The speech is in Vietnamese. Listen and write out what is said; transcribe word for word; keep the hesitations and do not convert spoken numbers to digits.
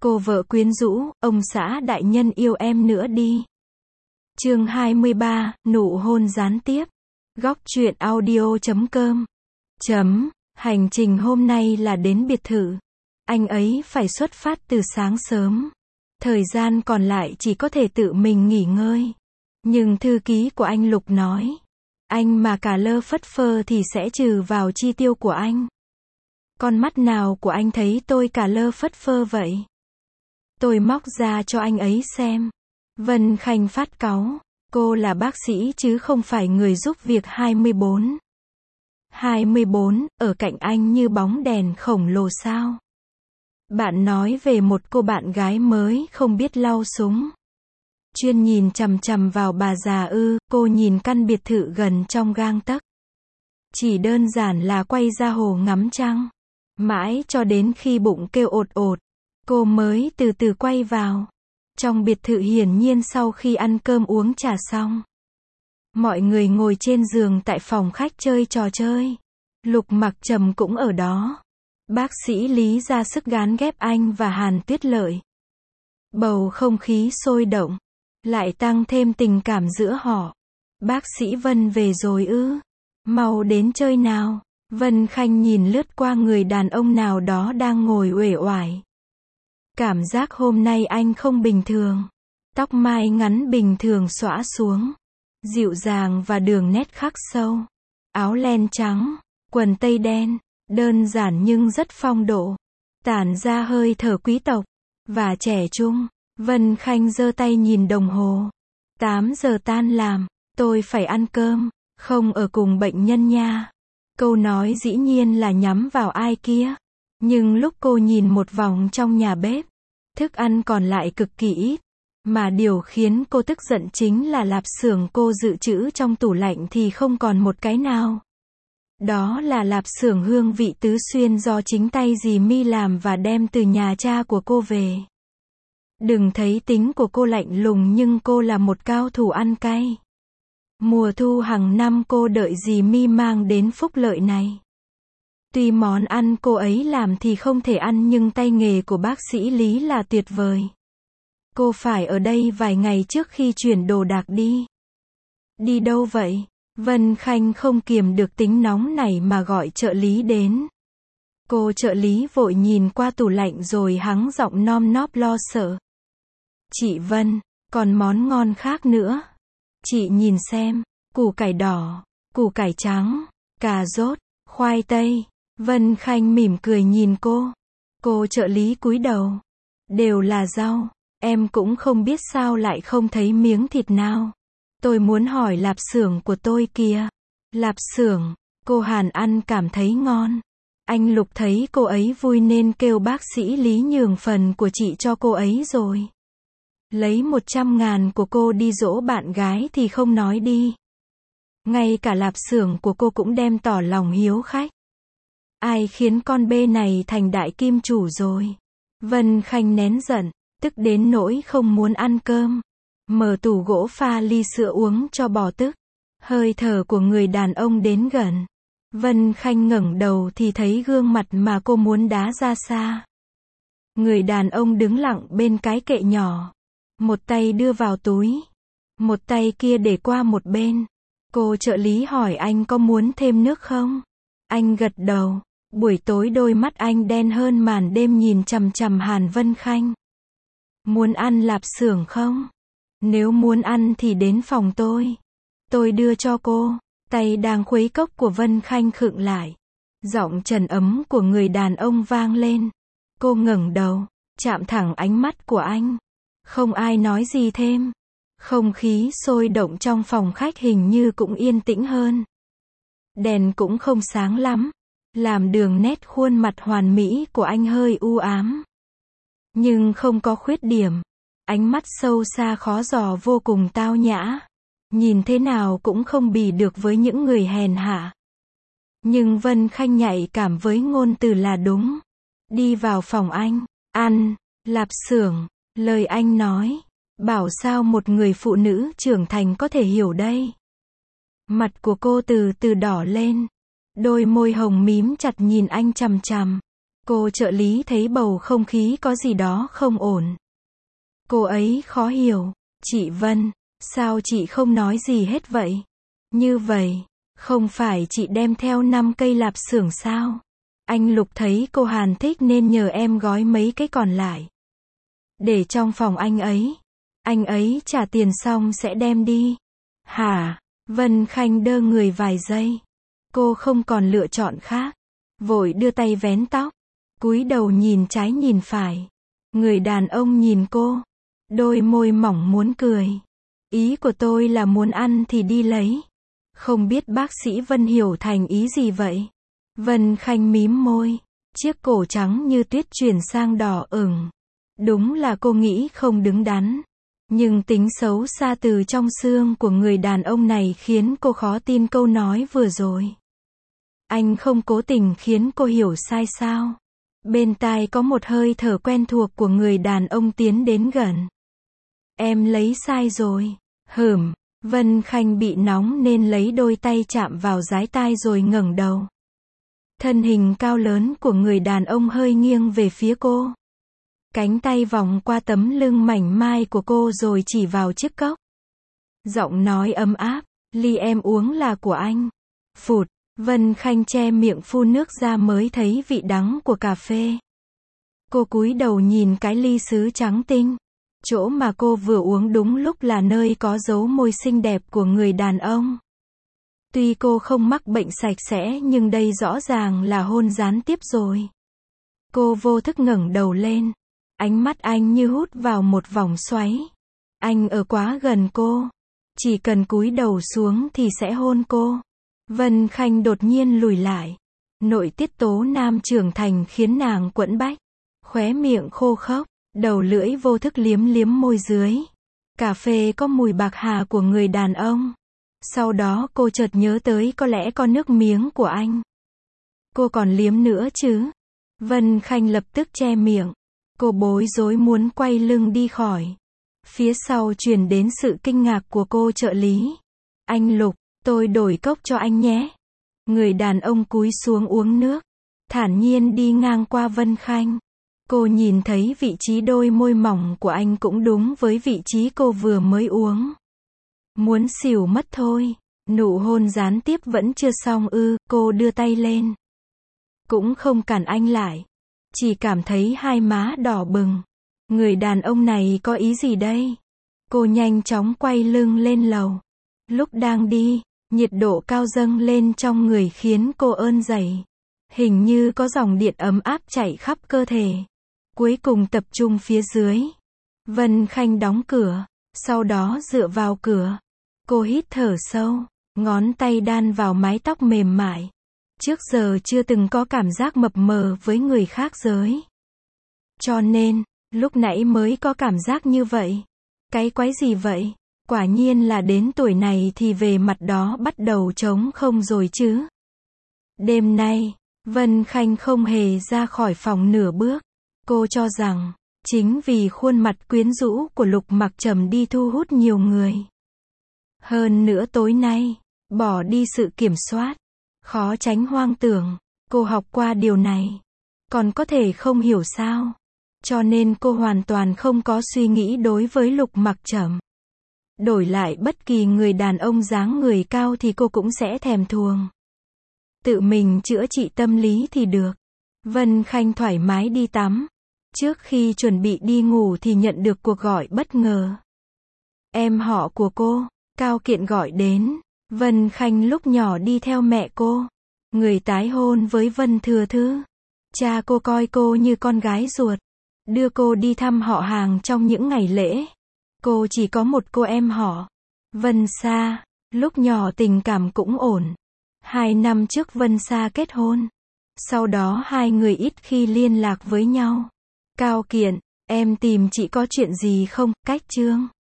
Cô vợ quyến rũ, ông xã đại nhân yêu em nữa đi. Chương hai mươi ba, nụ hôn gián tiếp. Góc truyện audio chấm com. Chấm, hành trình hôm nay là đến biệt thự. Anh ấy phải xuất phát từ sáng sớm. Thời gian còn lại chỉ có thể tự mình nghỉ ngơi. Nhưng thư ký của anh Lục nói, anh mà cả lơ phất phơ thì sẽ trừ vào chi tiêu của anh. Con mắt nào của anh thấy tôi cả lơ phất phơ vậy? Tôi móc ra cho anh ấy xem. Vân Khanh phát cáu, cô là bác sĩ chứ không phải người giúp việc hai mươi bốn. hai mươi bốn, ở cạnh anh như bóng đèn khổng lồ sao? Bạn nói về một cô bạn gái mới không biết lau súng. Chuyên nhìn chằm chằm vào bà già ư, cô nhìn căn biệt thự gần trong gang tấc. Chỉ đơn giản là quay ra hồ ngắm trăng. Mãi cho đến khi bụng kêu ột ột, cô mới từ từ quay vào. Trong biệt thự hiển nhiên sau khi ăn cơm uống trà xong, mọi người ngồi trên giường tại phòng khách chơi trò chơi. Lục Mặc Trầm cũng ở đó. Bác sĩ Lý ra sức gán ghép anh và Hàn Tuyết Lợi. Bầu không khí sôi động, lại tăng thêm tình cảm giữa họ. Bác sĩ Vân về rồi ư? Mau đến chơi nào. Vân Khanh nhìn lướt qua người đàn ông nào đó đang ngồi uể oải. Cảm giác hôm nay anh không bình thường. Tóc mai ngắn bình thường xõa xuống, dịu dàng và đường nét khắc sâu. Áo len trắng, quần tây đen, đơn giản nhưng rất phong độ. Tản ra hơi thở quý tộc và trẻ trung. Vân Khanh giơ tay nhìn đồng hồ. tám giờ tan làm, tôi phải ăn cơm, không ở cùng bệnh nhân nha. Câu nói dĩ nhiên là nhắm vào ai kia. Nhưng lúc cô nhìn một vòng trong nhà bếp, thức ăn còn lại cực kỳ ít. Mà điều khiến cô tức giận chính là lạp xưởng cô dự trữ trong tủ lạnh thì không còn một cái nào. Đó là lạp xưởng hương vị tứ xuyên do chính tay dì My làm và đem từ nhà cha của cô về. Đừng thấy tính của cô lạnh lùng nhưng cô là một cao thủ ăn cay. Mùa thu hàng năm cô đợi dì My mang đến phúc lợi này. Tuy món ăn cô ấy làm thì không thể ăn nhưng tay nghề của bác sĩ Lý là tuyệt vời. Cô phải ở đây vài ngày trước khi chuyển đồ đạc đi. Đi đâu vậy? Vân Khanh không kiềm được tính nóng này mà gọi trợ lý đến. Cô trợ lý vội nhìn qua tủ lạnh rồi hắng giọng nom nóp lo sợ. Chị Vân, còn món ngon khác nữa. Chị nhìn xem, củ cải đỏ, củ cải trắng, cà rốt, khoai tây. Vân Khanh mỉm cười nhìn cô. Cô trợ lý cúi đầu. Đều là rau, em cũng không biết sao lại không thấy miếng thịt nào. Tôi muốn hỏi lạp xưởng của tôi kìa. Lạp xưởng, cô Hàn ăn cảm thấy ngon. Anh Lục thấy cô ấy vui nên kêu bác sĩ Lý nhường phần của chị cho cô ấy rồi. Lấy một trăm ngàn của cô đi dỗ bạn gái thì không nói đi. Ngay cả lạp xưởng của cô cũng đem tỏ lòng hiếu khách. Ai khiến con bê này thành đại kim chủ rồi. Vân Khanh nén giận, tức đến nỗi không muốn ăn cơm. Mở tủ gỗ pha ly sữa uống cho bỏ tức. Hơi thở của người đàn ông đến gần. Vân Khanh ngẩng đầu thì thấy gương mặt mà cô muốn đá ra xa. Người đàn ông đứng lặng bên cái kệ nhỏ. Một tay đưa vào túi. Một tay kia để qua một bên. Cô trợ lý hỏi anh có muốn thêm nước không? Anh gật đầu. Buổi tối đôi mắt anh đen hơn màn đêm nhìn chằm chằm Hàn Vân Khanh. Muốn ăn lạp xưởng không? Nếu muốn ăn thì đến phòng tôi. Tôi đưa cho cô. Tay đang khuấy cốc của Vân Khanh khựng lại. Giọng trầm ấm của người đàn ông vang lên. Cô ngẩng đầu, chạm thẳng ánh mắt của anh. Không ai nói gì thêm. Không khí sôi động trong phòng khách hình như cũng yên tĩnh hơn. Đèn cũng không sáng lắm, làm đường nét khuôn mặt hoàn mỹ của anh hơi u ám. Nhưng không có khuyết điểm. Ánh mắt sâu xa khó dò vô cùng tao nhã. Nhìn thế nào cũng không bì được với những người hèn hạ. Nhưng Vân Khanh nhạy cảm với ngôn từ là đúng. Đi vào phòng anh, ăn, lạp xưởng, lời anh nói. Bảo sao một người phụ nữ trưởng thành có thể hiểu đây. Mặt của cô từ từ đỏ lên. Đôi môi hồng mím chặt nhìn anh chằm chằm. Cô trợ lý thấy bầu không khí có gì đó không ổn. Cô ấy khó hiểu. Chị Vân, sao chị không nói gì hết vậy? Như vậy, không phải chị đem theo năm cây lạp xưởng sao? Anh Lục thấy cô Hàn thích nên nhờ em gói mấy cái còn lại. Để trong phòng anh ấy. Anh ấy trả tiền xong sẽ đem đi. Hả? Vân Khanh đơ người vài giây. Cô không còn lựa chọn khác. Vội đưa tay vén tóc. Cúi đầu nhìn trái nhìn phải. Người đàn ông nhìn cô. Đôi môi mỏng muốn cười. Ý của tôi là muốn ăn thì đi lấy. Không biết bác sĩ Vân hiểu thành ý gì vậy? Vân Khanh mím môi. Chiếc cổ trắng như tuyết chuyển sang đỏ ửng. Đúng là cô nghĩ không đứng đắn. Nhưng tính xấu xa từ trong xương của người đàn ông này khiến cô khó tin câu nói vừa rồi. Anh không cố tình khiến cô hiểu sai sao? Bên tai có một hơi thở quen thuộc của người đàn ông tiến đến gần. Em lấy sai rồi. Hửm, Vân Khanh bị nóng nên lấy đôi tay chạm vào dái tai rồi ngẩng đầu. Thân hình cao lớn của người đàn ông hơi nghiêng về phía cô. Cánh tay vòng qua tấm lưng mảnh mai của cô rồi chỉ vào chiếc cốc. Giọng nói ấm áp, ly em uống là của anh. Phụt, Vân Khanh che miệng phun nước ra mới thấy vị đắng của cà phê. Cô cúi đầu nhìn cái ly sứ trắng tinh. Chỗ mà cô vừa uống đúng lúc là nơi có dấu môi xinh đẹp của người đàn ông. Tuy cô không mắc bệnh sạch sẽ nhưng đây rõ ràng là hôn gián tiếp rồi. Cô vô thức ngẩng đầu lên. Ánh mắt anh như hút vào một vòng xoáy. Anh ở quá gần cô. Chỉ cần cúi đầu xuống thì sẽ hôn cô. Vân Khanh đột nhiên lùi lại. Nội tiết tố nam trưởng thành khiến nàng quẫn bách. Khóe miệng khô khốc, đầu lưỡi vô thức liếm liếm môi dưới. Cà phê có mùi bạc hà của người đàn ông. Sau đó cô chợt nhớ tới có lẽ có nước miếng của anh. Cô còn liếm nữa chứ? Vân Khanh lập tức che miệng. Cô bối rối muốn quay lưng đi khỏi. Phía sau truyền đến sự kinh ngạc của cô trợ lý. Anh Lục, tôi đổi cốc cho anh nhé. Người đàn ông cúi xuống uống nước. Thản nhiên đi ngang qua Vân Khanh. Cô nhìn thấy vị trí đôi môi mỏng của anh cũng đúng với vị trí cô vừa mới uống. Muốn xỉu mất thôi. Nụ hôn gián tiếp vẫn chưa xong ư, cô đưa tay lên. Cũng không cản anh lại. Chỉ cảm thấy hai má đỏ bừng. Người đàn ông này có ý gì đây? Cô nhanh chóng quay lưng lên lầu. Lúc đang đi, nhiệt độ cao dâng lên trong người khiến cô ơn dậy. Hình như có dòng điện ấm áp chảy khắp cơ thể. Cuối cùng tập trung phía dưới. Vân Khanh đóng cửa. Sau đó dựa vào cửa. Cô hít thở sâu. Ngón tay đan vào mái tóc mềm mại. Trước giờ chưa từng có cảm giác mập mờ với người khác giới. Cho nên, lúc nãy mới có cảm giác như vậy. Cái quái gì vậy? Quả nhiên là đến tuổi này thì về mặt đó bắt đầu trống không rồi chứ. Đêm nay, Vân Khanh không hề ra khỏi phòng nửa bước. Cô cho rằng, chính vì khuôn mặt quyến rũ của Lục Mặc Trầm đi thu hút nhiều người. Hơn nữa tối nay, bỏ đi sự kiểm soát. Khó tránh hoang tưởng, cô học qua điều này. Còn có thể không hiểu sao. Cho nên cô hoàn toàn không có suy nghĩ đối với Lục Mặc Trầm. Đổi lại bất kỳ người đàn ông dáng người cao thì cô cũng sẽ thèm thuồng. Tự mình chữa trị tâm lý thì được. Vân Khanh thoải mái đi tắm. Trước khi chuẩn bị đi ngủ thì nhận được cuộc gọi bất ngờ. Em họ của cô, Cao Kiện gọi đến. Vân Khanh lúc nhỏ đi theo mẹ cô. Người tái hôn với Vân Thừa Thư. Cha cô coi cô như con gái ruột. Đưa cô đi thăm họ hàng trong những ngày lễ. Cô chỉ có một cô em họ. Vân Sa. Lúc nhỏ tình cảm cũng ổn. Hai năm trước Vân Sa kết hôn. Sau đó hai người ít khi liên lạc với nhau. Cao Kiện, em tìm chị có chuyện gì không? Cách chương.